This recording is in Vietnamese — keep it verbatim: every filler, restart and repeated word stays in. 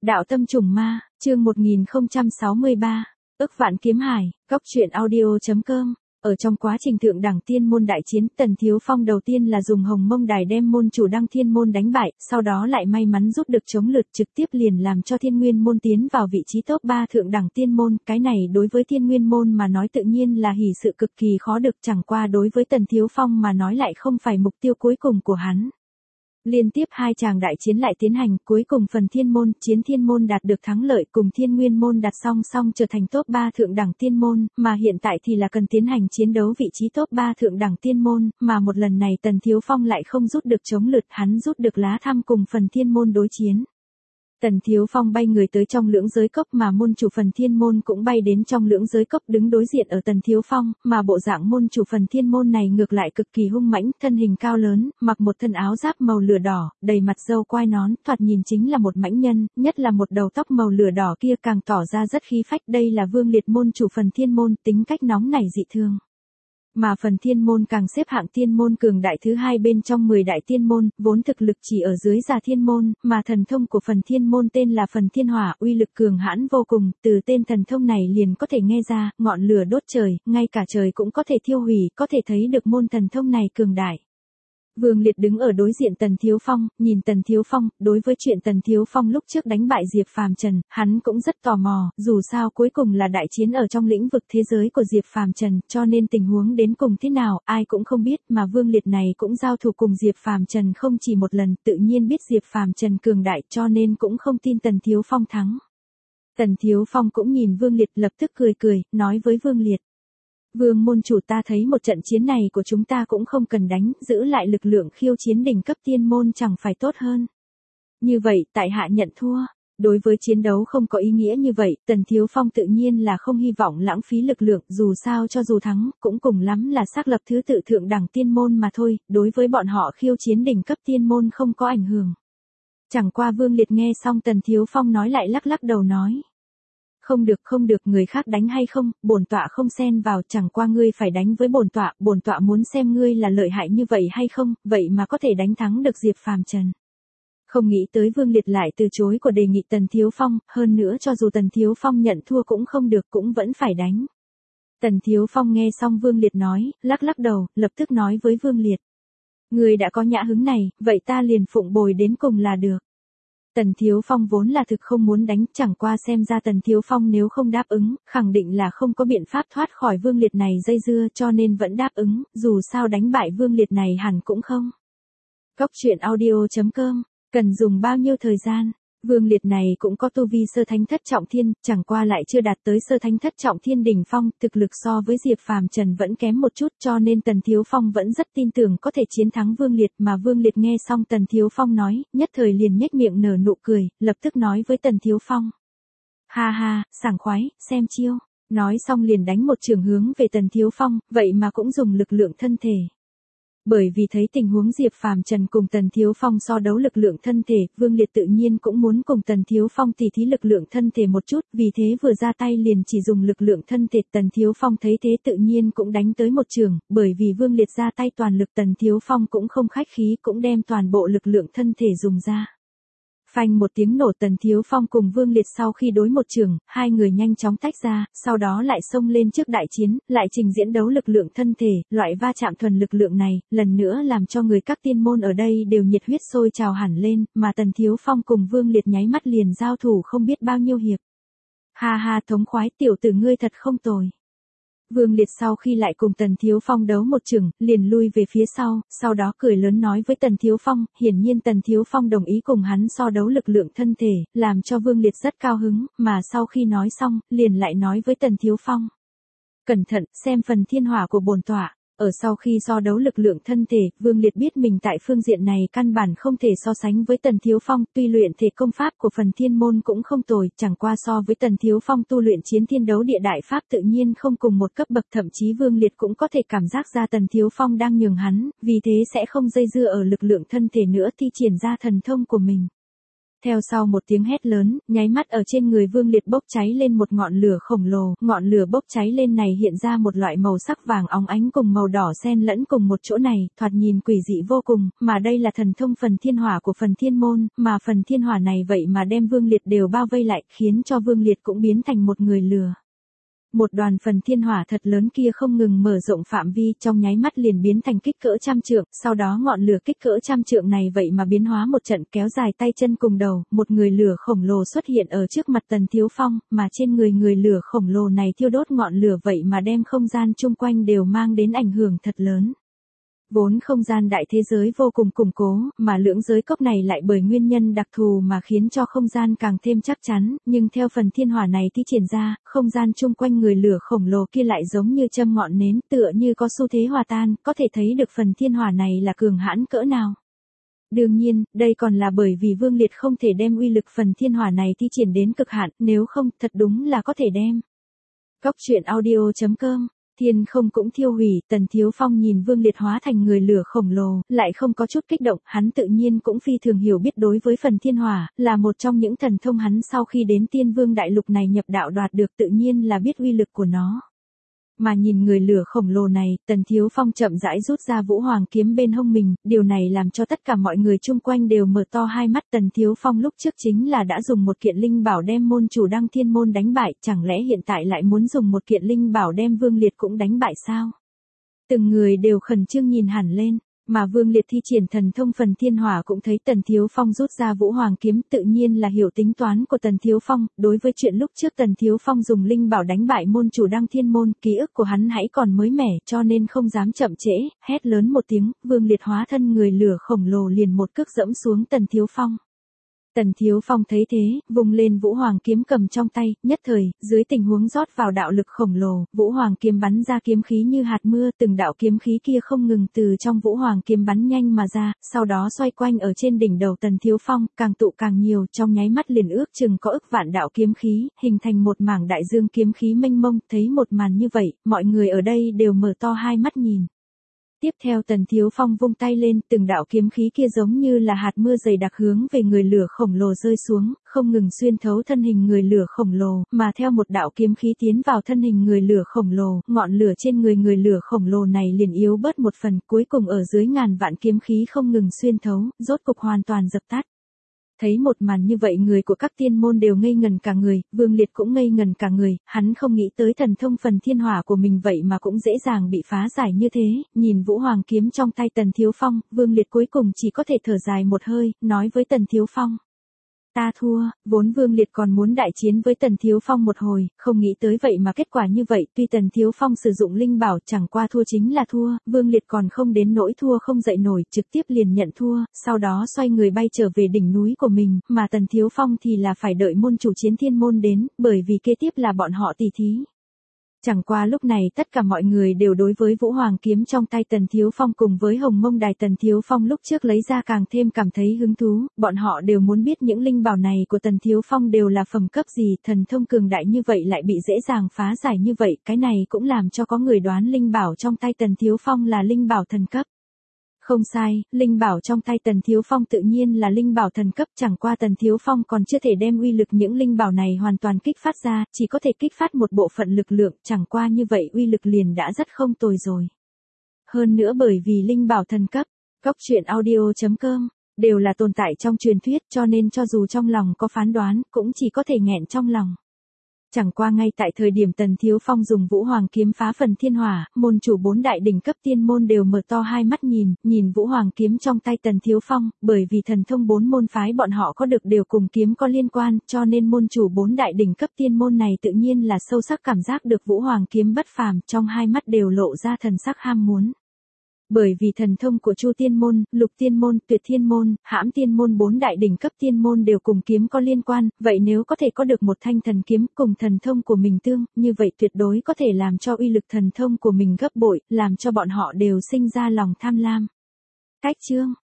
Đạo tâm trùng ma, chương một nghìn không trăm sáu mươi ba, ức vạn kiếm hải, góc truyện audio.com. Ở trong quá trình thượng đẳng tiên môn đại chiến, Tần Thiếu Phong đầu tiên là dùng Hồng Mông Đài đem môn chủ Đăng Thiên môn đánh bại, sau đó lại may mắn rút được chống lượt, trực tiếp liền làm cho Thiên Nguyên môn tiến vào vị trí top ba thượng đẳng tiên môn, cái này đối với Thiên Nguyên môn mà nói tự nhiên là hỷ sự cực kỳ khó được, chẳng qua đối với Tần Thiếu Phong mà nói lại không phải mục tiêu cuối cùng của hắn. Liên tiếp hai tràng đại chiến lại tiến hành, cuối cùng phần Thiên môn, Chiến Thiên môn đạt được thắng lợi, cùng Thiên Nguyên môn đạt song song trở thành top ba thượng đẳng tiên môn, mà hiện tại thì là cần tiến hành chiến đấu vị trí top ba thượng đẳng tiên môn, mà một lần này Tần Thiếu Phong lại không rút được chống lượt, hắn rút được lá thăm cùng phần Thiên môn đối chiến. Tần Thiếu Phong bay người tới trong lưỡng giới cốc, mà môn chủ phần Thiên môn cũng bay đến trong lưỡng giới cốc đứng đối diện ở Tần Thiếu Phong, mà bộ dạng môn chủ phần Thiên môn này ngược lại cực kỳ hung mãnh, thân hình cao lớn, mặc một thân áo giáp màu lửa đỏ, đầy mặt râu quai nón, thoạt nhìn chính là một mãnh nhân, nhất là một đầu tóc màu lửa đỏ kia càng tỏ ra rất khí phách, đây là Vương Liệt môn chủ phần Thiên môn, tính cách nóng nảy dị thường. Mà phần Thiên môn càng xếp hạng tiên môn cường đại thứ hai bên trong mười đại tiên môn, vốn thực lực chỉ ở dưới Già Thiên môn, mà thần thông của phần Thiên môn tên là phần Thiên hỏa, uy lực cường hãn vô cùng, từ tên thần thông này liền có thể nghe ra, ngọn lửa đốt trời, ngay cả trời cũng có thể thiêu hủy, có thể thấy được môn thần thông này cường đại. Vương Liệt đứng ở đối diện Tần Thiếu Phong, nhìn Tần Thiếu Phong, đối với chuyện Tần Thiếu Phong lúc trước đánh bại Diệp Phàm Trần, hắn cũng rất tò mò, dù sao cuối cùng là đại chiến ở trong lĩnh vực thế giới của Diệp Phàm Trần, cho nên tình huống đến cùng thế nào, ai cũng không biết, mà Vương Liệt này cũng giao thủ cùng Diệp Phàm Trần không chỉ một lần, tự nhiên biết Diệp Phàm Trần cường đại, cho nên cũng không tin Tần Thiếu Phong thắng. Tần Thiếu Phong cũng nhìn Vương Liệt, lập tức cười cười, nói với Vương Liệt: Vương môn chủ, ta thấy một trận chiến này của chúng ta cũng không cần đánh, giữ lại lực lượng khiêu chiến đỉnh cấp tiên môn chẳng phải tốt hơn. Như vậy, tại hạ nhận thua. Đối với chiến đấu không có ý nghĩa như vậy, Tần Thiếu Phong tự nhiên là không hy vọng lãng phí lực lượng, dù sao cho dù thắng, cũng cùng lắm là xác lập thứ tự thượng đẳng tiên môn mà thôi, đối với bọn họ khiêu chiến đỉnh cấp tiên môn không có ảnh hưởng. Chẳng qua Vương Liệt nghe xong Tần Thiếu Phong nói lại lắc lắc đầu nói: Không được không được, người khác đánh hay không, bổn tọa không xen vào, chẳng qua ngươi phải đánh với bổn tọa, bổn tọa muốn xem ngươi là lợi hại như vậy hay không, vậy mà có thể đánh thắng được Diệp Phàm Trần. Không nghĩ tới Vương Liệt lại từ chối của đề nghị Tần Thiếu Phong, hơn nữa cho dù Tần Thiếu Phong nhận thua cũng không được, cũng vẫn phải đánh. Tần Thiếu Phong nghe xong Vương Liệt nói, lắc lắc đầu, lập tức nói với Vương Liệt: Ngươi đã có nhã hứng này, vậy ta liền phụng bồi đến cùng là được. Tần Thiếu Phong vốn là thực không muốn đánh, chẳng qua xem ra Tần Thiếu Phong nếu không đáp ứng, khẳng định là không có biện pháp thoát khỏi Vương Liệt này dây dưa, cho nên vẫn đáp ứng, dù sao đánh bại Vương Liệt này hẳn cũng không. Góc truyện audio.com, cần dùng bao nhiêu thời gian? Vương Liệt này cũng có tu vi sơ thánh thất trọng thiên, chẳng qua lại chưa đạt tới sơ thánh thất trọng thiên đỉnh phong, thực lực so với Diệp Phàm Trần vẫn kém một chút, cho nên Tần Thiếu Phong vẫn rất tin tưởng có thể chiến thắng Vương Liệt, mà Vương Liệt nghe xong Tần Thiếu Phong nói, nhất thời liền nhếch miệng nở nụ cười, lập tức nói với Tần Thiếu Phong: Ha ha, sảng khoái, xem chiêu. Nói xong liền đánh một chưởng hướng về Tần Thiếu Phong, vậy mà cũng dùng lực lượng thân thể. Bởi vì thấy tình huống Diệp Phàm Trần cùng Tần Thiếu Phong so đấu lực lượng thân thể, Vương Liệt tự nhiên cũng muốn cùng Tần Thiếu Phong tỉ thí lực lượng thân thể một chút, vì thế vừa ra tay liền chỉ dùng lực lượng thân thể. Tần Thiếu Phong thấy thế tự nhiên cũng đánh tới một chưởng, bởi vì Vương Liệt ra tay toàn lực, Tần Thiếu Phong cũng không khách khí, cũng đem toàn bộ lực lượng thân thể dùng ra. Phanh một tiếng nổ, Tần Thiếu Phong cùng Vương Liệt sau khi đối một chưởng, hai người nhanh chóng tách ra, sau đó lại xông lên trước đại chiến, lại trình diễn đấu lực lượng thân thể, loại va chạm thuần lực lượng này, lần nữa làm cho người các tiên môn ở đây đều nhiệt huyết sôi trào hẳn lên, mà Tần Thiếu Phong cùng Vương Liệt nháy mắt liền giao thủ không biết bao nhiêu hiệp. Ha ha, thống khoái, tiểu tử ngươi thật không tồi. Vương Liệt sau khi lại cùng Tần Thiếu Phong đấu một chừng, liền lui về phía sau, sau đó cười lớn nói với Tần Thiếu Phong, hiển nhiên Tần Thiếu Phong đồng ý cùng hắn so đấu lực lượng thân thể, làm cho Vương Liệt rất cao hứng, mà sau khi nói xong, liền lại nói với Tần Thiếu Phong: Cẩn thận, xem phần thiên hỏa của bổn tọa. Ở sau khi so đấu lực lượng thân thể, Vương Liệt biết mình tại phương diện này căn bản không thể so sánh với Tần Thiếu Phong, tuy luyện thể công pháp của phần thiên môn cũng không tồi, chẳng qua so với Tần Thiếu Phong tu luyện chiến thiên đấu địa đại pháp tự nhiên không cùng một cấp bậc, thậm chí Vương Liệt cũng có thể cảm giác ra Tần Thiếu Phong đang nhường hắn, vì thế sẽ không dây dưa ở lực lượng thân thể nữa, thi triển ra thần thông của mình. Theo sau một tiếng hét lớn, nháy mắt ở trên người Vương Liệt bốc cháy lên một ngọn lửa khổng lồ, ngọn lửa bốc cháy lên này hiện ra một loại màu sắc vàng óng ánh cùng màu đỏ xen lẫn cùng một chỗ này, thoạt nhìn quỷ dị vô cùng, mà đây là thần thông phần thiên hỏa của phần thiên môn, mà phần thiên hỏa này vậy mà đem Vương Liệt đều bao vây lại, khiến cho Vương Liệt cũng biến thành một người lửa. Một đoàn phần thiên hỏa thật lớn kia không ngừng mở rộng phạm vi, trong nháy mắt liền biến thành kích cỡ trăm trượng, sau đó ngọn lửa kích cỡ trăm trượng này vậy mà biến hóa một trận kéo dài tay chân cùng đầu, một người lửa khổng lồ xuất hiện ở trước mặt Tần Thiếu Phong, mà trên người người lửa khổng lồ này thiêu đốt ngọn lửa vậy mà đem không gian chung quanh đều mang đến ảnh hưởng thật lớn. Vốn không gian đại thế giới vô cùng củng cố, mà lưỡng giới cốc này lại bởi nguyên nhân đặc thù mà khiến cho không gian càng thêm chắc chắn, nhưng theo phần thiên hỏa này thi triển ra, không gian chung quanh người lửa khổng lồ kia lại giống như châm ngọn nến, tựa như có xu thế hòa tan, có thể thấy được phần thiên hỏa này là cường hãn cỡ nào. Đương nhiên, đây còn là bởi vì Vương Liệt không thể đem uy lực phần thiên hỏa này thi triển đến cực hạn, nếu không, thật đúng là có thể đem. Cốc truyện audio chấm com Thiên không cũng thiêu hủy, Tần Thiếu Phong nhìn Vương Liệt hóa thành người lửa khổng lồ, lại không có chút kích động, hắn tự nhiên cũng phi thường hiểu biết đối với phần thiên hỏa, là một trong những thần thông hắn sau khi đến Tiên Vương Đại Lục này nhập đạo đoạt được, tự nhiên là biết uy lực của nó. Mà nhìn người lửa khổng lồ này, Tần Thiếu Phong chậm rãi rút ra Vũ Hoàng kiếm bên hông mình, điều này làm cho tất cả mọi người chung quanh đều mở to hai mắt. Tần Thiếu Phong lúc trước chính là đã dùng một kiện linh bảo đem môn chủ Đăng Thiên môn đánh bại, chẳng lẽ hiện tại lại muốn dùng một kiện linh bảo đem Vương Liệt cũng đánh bại sao? Từng người đều khẩn trương nhìn hẳn lên. Mà Vương Liệt thi triển thần thông phần thiên hỏa cũng thấy Tần Thiếu Phong rút ra Vũ Hoàng kiếm, tự nhiên là hiểu tính toán của Tần Thiếu Phong, đối với chuyện lúc trước Tần Thiếu Phong dùng linh bảo đánh bại môn chủ Đăng Thiên môn, ký ức của hắn hãy còn mới mẻ, cho nên không dám chậm trễ, hét lớn một tiếng, Vương Liệt hóa thân người lửa khổng lồ liền một cước dẫm xuống Tần Thiếu Phong. Tần Thiếu Phong thấy thế, vùng lên Vũ Hoàng kiếm cầm trong tay, nhất thời, dưới tình huống rót vào đạo lực khổng lồ, Vũ Hoàng kiếm bắn ra kiếm khí như hạt mưa, từng đạo kiếm khí kia không ngừng từ trong Vũ Hoàng kiếm bắn nhanh mà ra, sau đó xoay quanh ở trên đỉnh đầu Tần Thiếu Phong, càng tụ càng nhiều, trong nháy mắt liền ước chừng có ức vạn đạo kiếm khí, hình thành một mảng đại dương kiếm khí mênh mông, thấy một màn như vậy, mọi người ở đây đều mở to hai mắt nhìn. Tiếp theo Tần Thiếu Phong vung tay lên, từng đạo kiếm khí kia giống như là hạt mưa dày đặc hướng về người lửa khổng lồ rơi xuống, không ngừng xuyên thấu thân hình người lửa khổng lồ, mà theo một đạo kiếm khí tiến vào thân hình người lửa khổng lồ, ngọn lửa trên người người lửa khổng lồ này liền yếu bớt một phần, cuối cùng ở dưới ngàn vạn kiếm khí không ngừng xuyên thấu, rốt cục hoàn toàn dập tắt. Thấy một màn như vậy người của các tiên môn đều ngây ngần cả người, Vương Liệt cũng ngây ngần cả người, hắn không nghĩ tới thần thông phần thiên hỏa của mình vậy mà cũng dễ dàng bị phá giải như thế, nhìn Vũ Hoàng kiếm trong tay Tần Thiếu Phong, Vương Liệt cuối cùng chỉ có thể thở dài một hơi, nói với Tần Thiếu Phong. Ta thua, vốn Vương Liệt còn muốn đại chiến với Tần Thiếu Phong một hồi, không nghĩ tới vậy mà kết quả như vậy, tuy Tần Thiếu Phong sử dụng linh bảo chẳng qua thua chính là thua, Vương Liệt còn không đến nỗi thua không dậy nổi, trực tiếp liền nhận thua, sau đó xoay người bay trở về đỉnh núi của mình, mà Tần Thiếu Phong thì là phải đợi môn chủ Chiến Thiên môn đến, bởi vì kế tiếp là bọn họ tỉ thí. Chẳng qua lúc này tất cả mọi người đều đối với Vũ Hoàng kiếm trong tay Tần Thiếu Phong cùng với Hồng Mông Đài Tần Thiếu Phong lúc trước lấy ra càng thêm cảm thấy hứng thú, bọn họ đều muốn biết những linh bảo này của Tần Thiếu Phong đều là phẩm cấp gì, thần thông cường đại như vậy lại bị dễ dàng phá giải như vậy, cái này cũng làm cho có người đoán linh bảo trong tay Tần Thiếu Phong là linh bảo thần cấp. Không sai, linh bảo trong tay Tần Thiếu Phong tự nhiên là linh bảo thần cấp, chẳng qua Tần Thiếu Phong còn chưa thể đem uy lực những linh bảo này hoàn toàn kích phát ra, chỉ có thể kích phát một bộ phận lực lượng, chẳng qua như vậy uy lực liền đã rất không tồi rồi. Hơn nữa bởi vì linh bảo thần cấp, cốc truyện audio chấm com, đều là tồn tại trong truyền thuyết cho nên cho dù trong lòng có phán đoán, cũng chỉ có thể nghẹn trong lòng. Chẳng qua ngay tại thời điểm Tần Thiếu Phong dùng Vũ Hoàng kiếm phá phần thiên hỏa, môn chủ bốn đại đỉnh cấp tiên môn đều mở to hai mắt nhìn, nhìn Vũ Hoàng kiếm trong tay Tần Thiếu Phong, bởi vì thần thông bốn môn phái bọn họ có được đều cùng kiếm có liên quan, cho nên môn chủ bốn đại đỉnh cấp tiên môn này tự nhiên là sâu sắc cảm giác được Vũ Hoàng kiếm bất phàm, trong hai mắt đều lộ ra thần sắc ham muốn. Bởi vì thần thông của Chu Tiên môn, Lục Tiên môn, Tuyệt Thiên môn, Hãm Tiên môn bốn đại đỉnh cấp tiên môn đều cùng kiếm có liên quan, vậy nếu có thể có được một thanh thần kiếm cùng thần thông của mình tương, như vậy tuyệt đối có thể làm cho uy lực thần thông của mình gấp bội, làm cho bọn họ đều sinh ra lòng tham lam. Cách chương